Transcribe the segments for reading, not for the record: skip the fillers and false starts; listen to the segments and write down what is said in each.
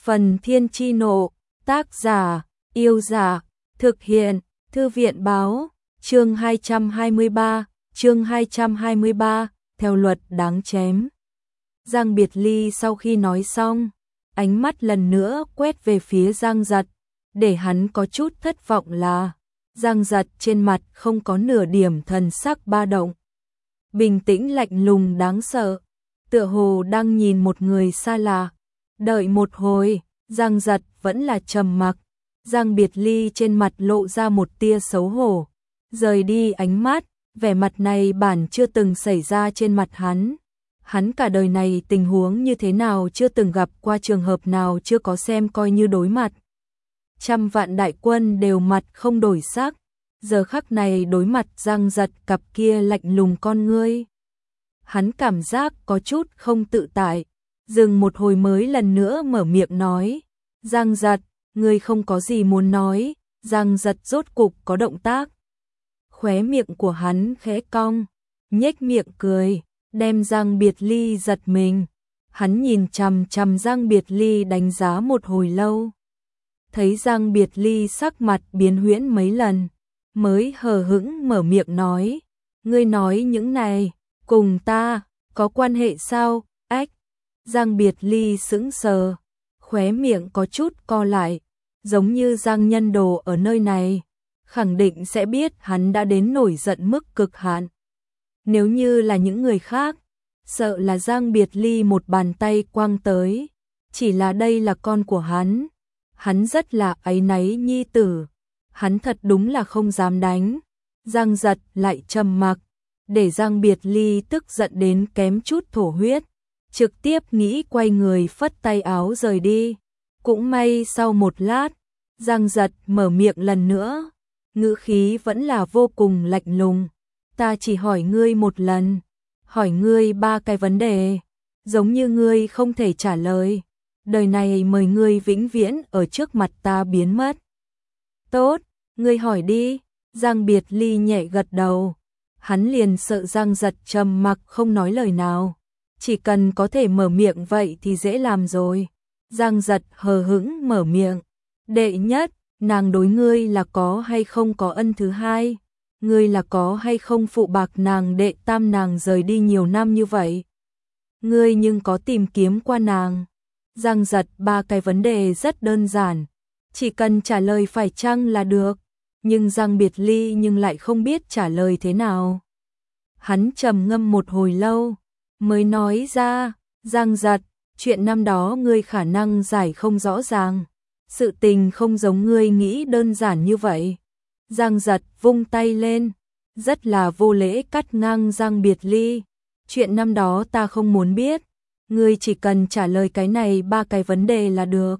Phần Thiên Chi Nộ, tác giả, Yêu Giả, thực hiện, Thư viện Báo, chương 223, theo luật đáng chém. Giang Biệt Ly sau khi nói xong, ánh mắt lần nữa quét về phía Giang Giật, để hắn có chút thất vọng là Giang Giật trên mặt không có nửa điểm thần sắc ba động. Bình tĩnh lạnh lùng đáng sợ, tựa hồ đang nhìn một người xa lạ. Đợi một hồi, Giang Giật vẫn là trầm mặc. Giang Biệt Ly trên mặt lộ ra một tia xấu hổ, rời đi ánh mắt, vẻ mặt này bản chưa từng xảy ra trên mặt hắn. Hắn cả đời này tình huống như thế nào chưa từng gặp qua, trường hợp nào chưa có xem, coi như đối mặt. Trăm vạn đại quân đều mặt không đổi sắc, giờ khắc này đối mặt Giang Giật cặp kia lạnh lùng con ngươi. Hắn cảm giác có chút không tự tại, dừng một hồi mới lần nữa mở miệng nói, Giang Giật, ngươi không có gì muốn nói. Giang Giật rốt cục có động tác. Khóe miệng của hắn khẽ cong, nhếch miệng cười, đem Giang Biệt Ly giật mình. Hắn nhìn chằm chằm Giang Biệt Ly đánh giá một hồi lâu. Thấy Giang Biệt Ly sắc mặt biến huyễn mấy lần, mới hờ hững mở miệng nói, ngươi nói những này, cùng ta, có quan hệ sao? Ách! Giang Biệt Ly sững sờ, khóe miệng có chút co lại, giống như Giang Nhân Đồ ở nơi này, khẳng định sẽ biết hắn đã đến nổi giận mức cực hạn. Nếu như là những người khác, sợ là Giang Biệt Ly một bàn tay quăng tới, chỉ là đây là con của hắn rất là áy náy nhi tử, hắn thật đúng là không dám đánh. Giang Giật lại trầm mặc, để Giang Biệt Ly tức giận đến kém chút thổ huyết, trực tiếp nghĩ quay người phất tay áo rời đi. Cũng may sau một lát, Giang Giật mở miệng lần nữa, ngữ khí vẫn là vô cùng lạnh lùng. Ta chỉ hỏi ngươi một lần, hỏi ngươi 3 cái vấn đề, giống như ngươi không thể trả lời, đời này mời ngươi vĩnh viễn ở trước mặt ta biến mất. Tốt, ngươi hỏi đi. Giang Biệt Ly nhẹ gật đầu, hắn liền sợ Giang Giật trầm mặc không nói lời nào, chỉ cần có thể mở miệng vậy thì dễ làm rồi. Giang Giật hờ hững mở miệng, đệ nhất, nàng đối ngươi là có hay không có ân? Thứ hai, ngươi là có hay không phụ bạc nàng? Đệ tam, nàng rời đi nhiều năm như vậy, ngươi nhưng có tìm kiếm qua nàng? Giang Giật 3 cái vấn đề rất đơn giản, chỉ cần trả lời phải chăng là được, nhưng Giang Biệt Ly nhưng lại không biết trả lời thế nào. Hắn trầm ngâm một hồi lâu, mới nói ra, Giang Giật, chuyện năm đó ngươi khả năng giải không rõ ràng, sự tình không giống ngươi nghĩ đơn giản như vậy. Giang Giật vung tay lên, rất là vô lễ cắt ngang Giang Biệt Ly, chuyện năm đó ta không muốn biết, ngươi chỉ cần trả lời cái này 3 cái vấn đề là được.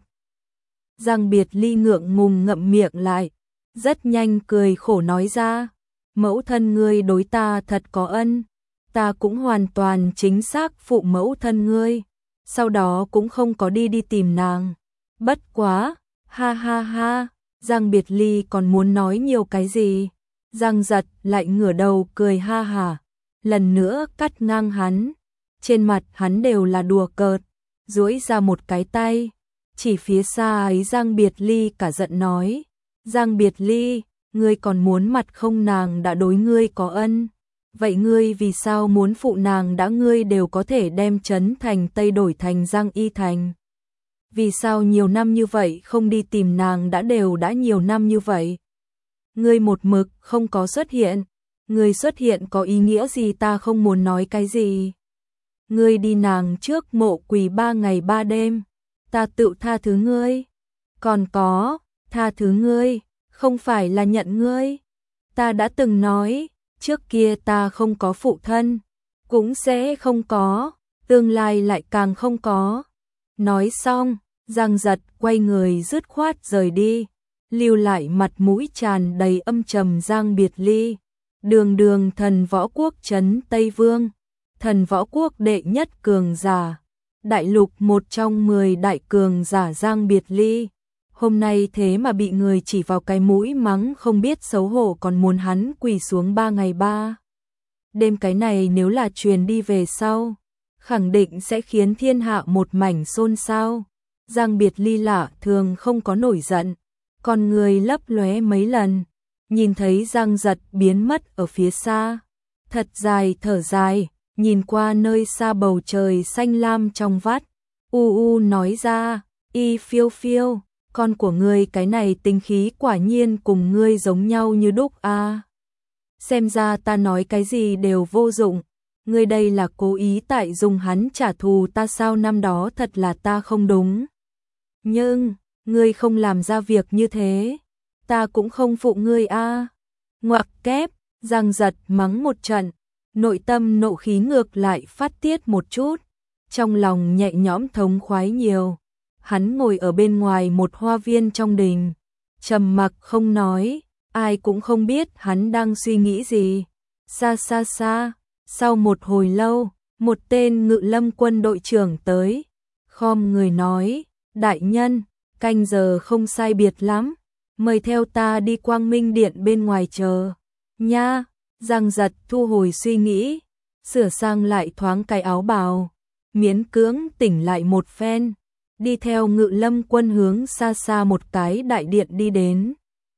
Giang Biệt Ly ngượng ngùng ngậm miệng lại, rất nhanh cười khổ nói ra, mẫu thân ngươi đối ta thật có ân, ta cũng hoàn toàn chính xác phụ mẫu thân ngươi, sau đó cũng không có đi tìm nàng. Bất quá, ha ha ha. Giang Biệt Ly còn muốn nói nhiều cái gì, Giang Giật lại ngửa đầu cười ha hả, lần nữa cắt ngang hắn. Trên mặt hắn đều là đùa cợt, duỗi ra một cái tay, chỉ phía xa ấy Giang Biệt Ly cả giận nói, Giang Biệt Ly, ngươi còn muốn mặt không? Nàng đã đối ngươi có ân, vậy ngươi vì sao muốn phụ nàng? Đã ngươi đều có thể đem Trấn Thành Tây đổi thành Giang Y Thành, vì sao nhiều năm như vậy không đi tìm nàng? Đã nhiều năm như vậy, ngươi một mực không có xuất hiện, ngươi xuất hiện có ý nghĩa gì? Ta không muốn nói cái gì. Ngươi đi nàng trước mộ quỳ 3 ngày 3 đêm, ta tự tha thứ ngươi. Còn có, tha thứ ngươi, không phải là nhận ngươi. Ta đã từng nói, trước kia ta không có phụ thân, cũng sẽ không có, tương lai lại càng không có. Nói xong, Giang Giật quay người dứt khoát rời đi, lưu lại mặt mũi tràn đầy âm trầm Giang Biệt Ly. Đường thần võ quốc trấn Tây Vương, thần võ quốc đệ nhất cường giả, đại lục một trong 10 đại cường giả Giang Biệt Ly, hôm nay thế mà bị người chỉ vào cái mũi mắng không biết xấu hổ, còn muốn hắn quỳ xuống 3 ngày 3 đêm. Cái này nếu là truyền đi về sau, khẳng định sẽ khiến thiên hạ một mảnh xôn xao. Giang Biệt Ly lạ thường không có nổi giận, con người lấp lóe mấy lần, nhìn thấy Giang Giật biến mất ở phía xa, thật dài thở dài, nhìn qua nơi xa bầu trời xanh lam trong vắt, nói ra, Y Phiêu Phiêu, con của ngươi cái này tính khí quả nhiên cùng ngươi giống nhau như đúc a. Xem ra ta nói cái gì đều vô dụng, ngươi đây là cố ý tại dùng hắn trả thù ta sao, năm đó thật là ta không đúng. Nhưng, ngươi không làm ra việc như thế, ta cũng không phụ ngươi a. Ngoặc kép, Giang Giật mắng một trận, nội tâm nộ khí ngược lại phát tiết một chút, trong lòng nhẹ nhõm thống khoái nhiều. Hắn ngồi ở bên ngoài một hoa viên trong đình, trầm mặc không nói, ai cũng không biết hắn đang suy nghĩ gì. Xa xa xa, sau một hồi lâu, một tên Ngự Lâm quân đội trưởng tới, khom người nói, đại nhân, canh giờ không sai biệt lắm, mời theo ta đi Quang Minh Điện bên ngoài chờ. Nha, Giang Giật thu hồi suy nghĩ, sửa sang lại thoáng cái áo bào, miễn cưỡng tỉnh lại một phen, đi theo Ngự Lâm quân hướng xa xa một cái đại điện đi đến.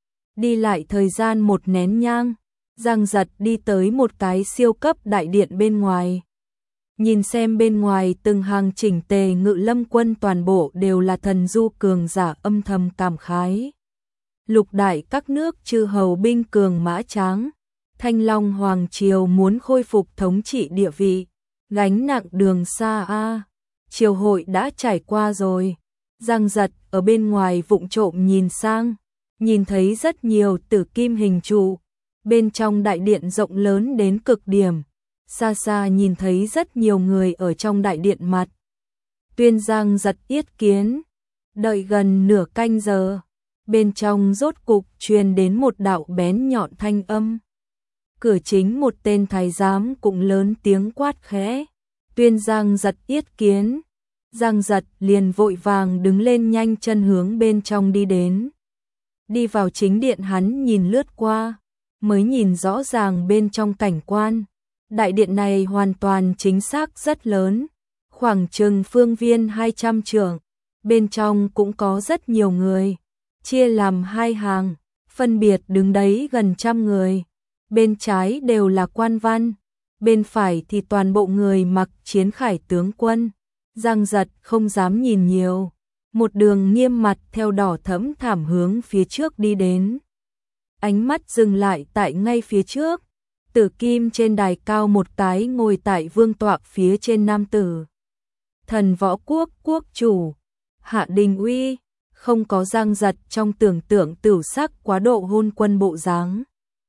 Đi lại thời gian một nén nhang, Giang Giật đi tới một cái siêu cấp đại điện bên ngoài. Nhìn xem bên ngoài từng hàng chỉnh tề Ngự Lâm quân toàn bộ đều là thần du cường giả, âm thầm cảm khái. Lục đại các nước chư hầu binh cường mã tráng, Thanh Long Hoàng Triều muốn khôi phục thống trị địa vị, gánh nặng đường xa a. Triều hội đã trải qua rồi. Giang Giật ở bên ngoài vụng trộm nhìn sang, nhìn thấy rất nhiều tử kim hình trụ, bên trong đại điện rộng lớn đến cực điểm, xa xa nhìn thấy rất nhiều người ở trong đại điện mặt. Tuyên Giang Giật yết kiến, đợi gần nửa canh giờ, bên trong rốt cục truyền đến một đạo bén nhọn thanh âm. Cửa chính một tên thái giám cũng lớn tiếng quát khẽ, Tuyên Giang Giật yết kiến. Giang Giật liền vội vàng đứng lên, nhanh chân hướng bên trong đi đến. Đi vào chính điện, hắn nhìn lướt qua, mới nhìn rõ ràng bên trong cảnh quan. Đại điện này hoàn toàn chính xác rất lớn, khoảng chừng phương viên 200 trượng. Bên trong cũng có rất nhiều người, chia làm hai hàng, phân biệt đứng đấy gần 100 người. Bên trái đều là quan văn, bên phải thì toàn bộ người mặc chiến khải tướng quân. Giang Giật không dám nhìn nhiều, một đường nghiêm mặt theo đỏ thẫm thảm hướng phía trước đi đến. Ánh mắt dừng lại tại ngay phía trước, tử kim trên đài cao một cái ngồi tại vương tọa phía trên nam tử. Thần Võ Quốc quốc chủ, Hạ Đình Uy, không có Giang Giật trong tưởng tượng tửu sắc quá độ hôn quân bộ dáng.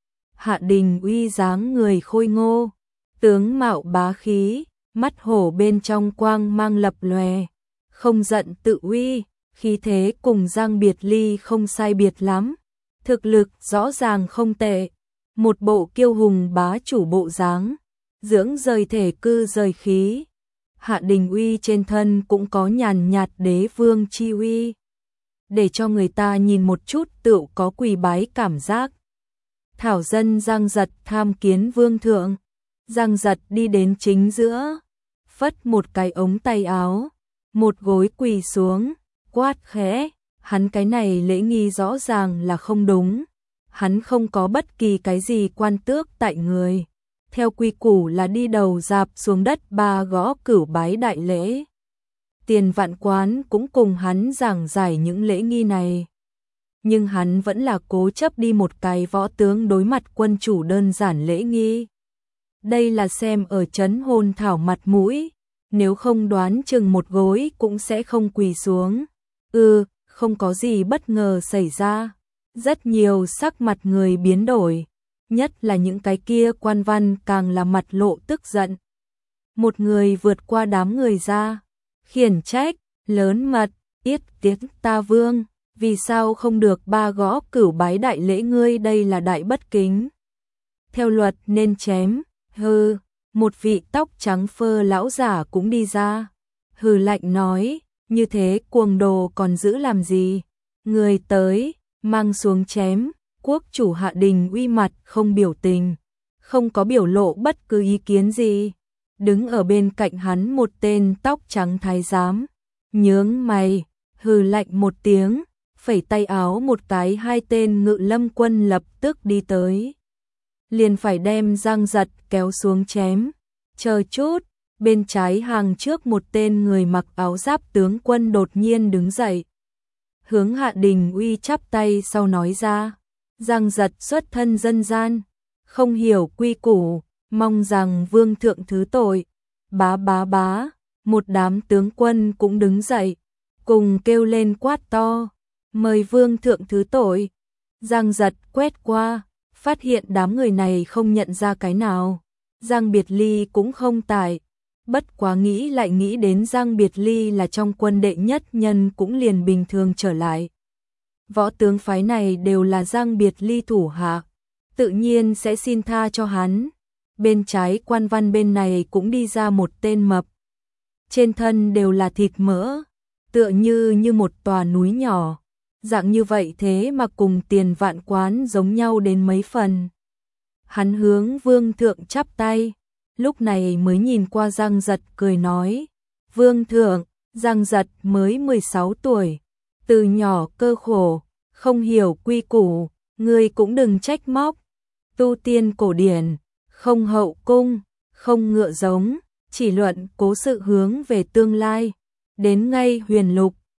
Hạ Đình Uy dáng người khôi ngô, tướng mạo bá khí, mắt hổ bên trong quang mang lập lòe, không giận tự uy, khí thế cùng Giang Biệt Ly không sai biệt lắm, thực lực rõ ràng không tệ, một bộ kiêu hùng bá chủ bộ dáng, dưỡng rời thể cư rời khí. Hạ Đình Uy trên thân cũng có nhàn nhạt đế vương chi uy, để cho người ta nhìn một chút tựu có quỳ bái cảm giác. Thảo dân Giang Giật tham kiến vương thượng. Giang Giật đi đến chính giữa, phất một cái ống tay áo, một gối quỳ xuống, quát khẽ, hắn cái này lễ nghi rõ ràng là không đúng, hắn không có bất kỳ cái gì quan tước tại người, theo quy củ là đi đầu dạp xuống đất ba gõ cửu bái đại lễ. Tiền Vạn Quán cũng cùng hắn giảng giải những lễ nghi này, nhưng hắn vẫn là cố chấp đi một cái võ tướng đối mặt quân chủ đơn giản lễ nghi. Đây là xem ở trấn Hồn Thảo mặt mũi, nếu không đoán chừng một gối cũng sẽ không quỳ xuống. Không có gì bất ngờ xảy ra, rất nhiều sắc mặt người biến đổi, nhất là những cái kia quan văn càng là mặt lộ tức giận. Một người vượt qua đám người ra, khiển trách, lớn mật, yết tiết ta vương, vì sao không được ba gõ cửu bái đại lễ, ngươi đây là đại bất kính. Theo luật nên chém. Hừ, một vị tóc trắng phơ lão giả cũng đi ra, hừ lạnh nói, như thế cuồng đồ còn giữ làm gì, người tới, mang xuống chém. Quốc chủ Hạ Đình Uy mặt không biểu tình, không có biểu lộ bất cứ ý kiến gì, đứng ở bên cạnh hắn một tên tóc trắng thái giám, nhướng mày, hừ lạnh một tiếng, phẩy tay áo một cái, hai tên Ngự Lâm quân lập tức đi tới. Liền phải đem Giang Giật kéo xuống chém. Chờ chút, bên trái hàng trước một tên người mặc áo giáp tướng quân đột nhiên đứng dậy. Hướng Hạ Đình Uy chắp tay sau nói ra, Giang Giật xuất thân dân gian, không hiểu quy củ, mong rằng vương thượng thứ tội. Bá bá bá, một đám tướng quân cũng đứng dậy, cùng kêu lên quát to, mời vương thượng thứ tội. Giang Giật quét qua, phát hiện đám người này không nhận ra cái nào. Giang Biệt Ly cũng không tại, bất quá nghĩ lại nghĩ đến Giang Biệt Ly là trong quân đệ nhất nhân cũng liền bình thường trở lại. Võ tướng phái này đều là Giang Biệt Ly thủ hạ, tự nhiên sẽ xin tha cho hắn. Bên trái quan văn bên này cũng đi ra một tên mập. Trên thân đều là thịt mỡ, tựa như một tòa núi nhỏ. Dạng như vậy thế mà cùng Tiền Vạn Quán giống nhau đến mấy phần. Hắn hướng vương thượng chắp tay, lúc này mới nhìn qua Giang Giật cười nói, vương thượng, Giang Giật mới 16 tuổi, từ nhỏ cơ khổ, không hiểu quy củ, ngươi cũng đừng trách móc. Tu tiên cổ điển, không hậu cung, không ngựa giống, chỉ luận cố sự hướng về tương lai. Đến ngay huyền lục,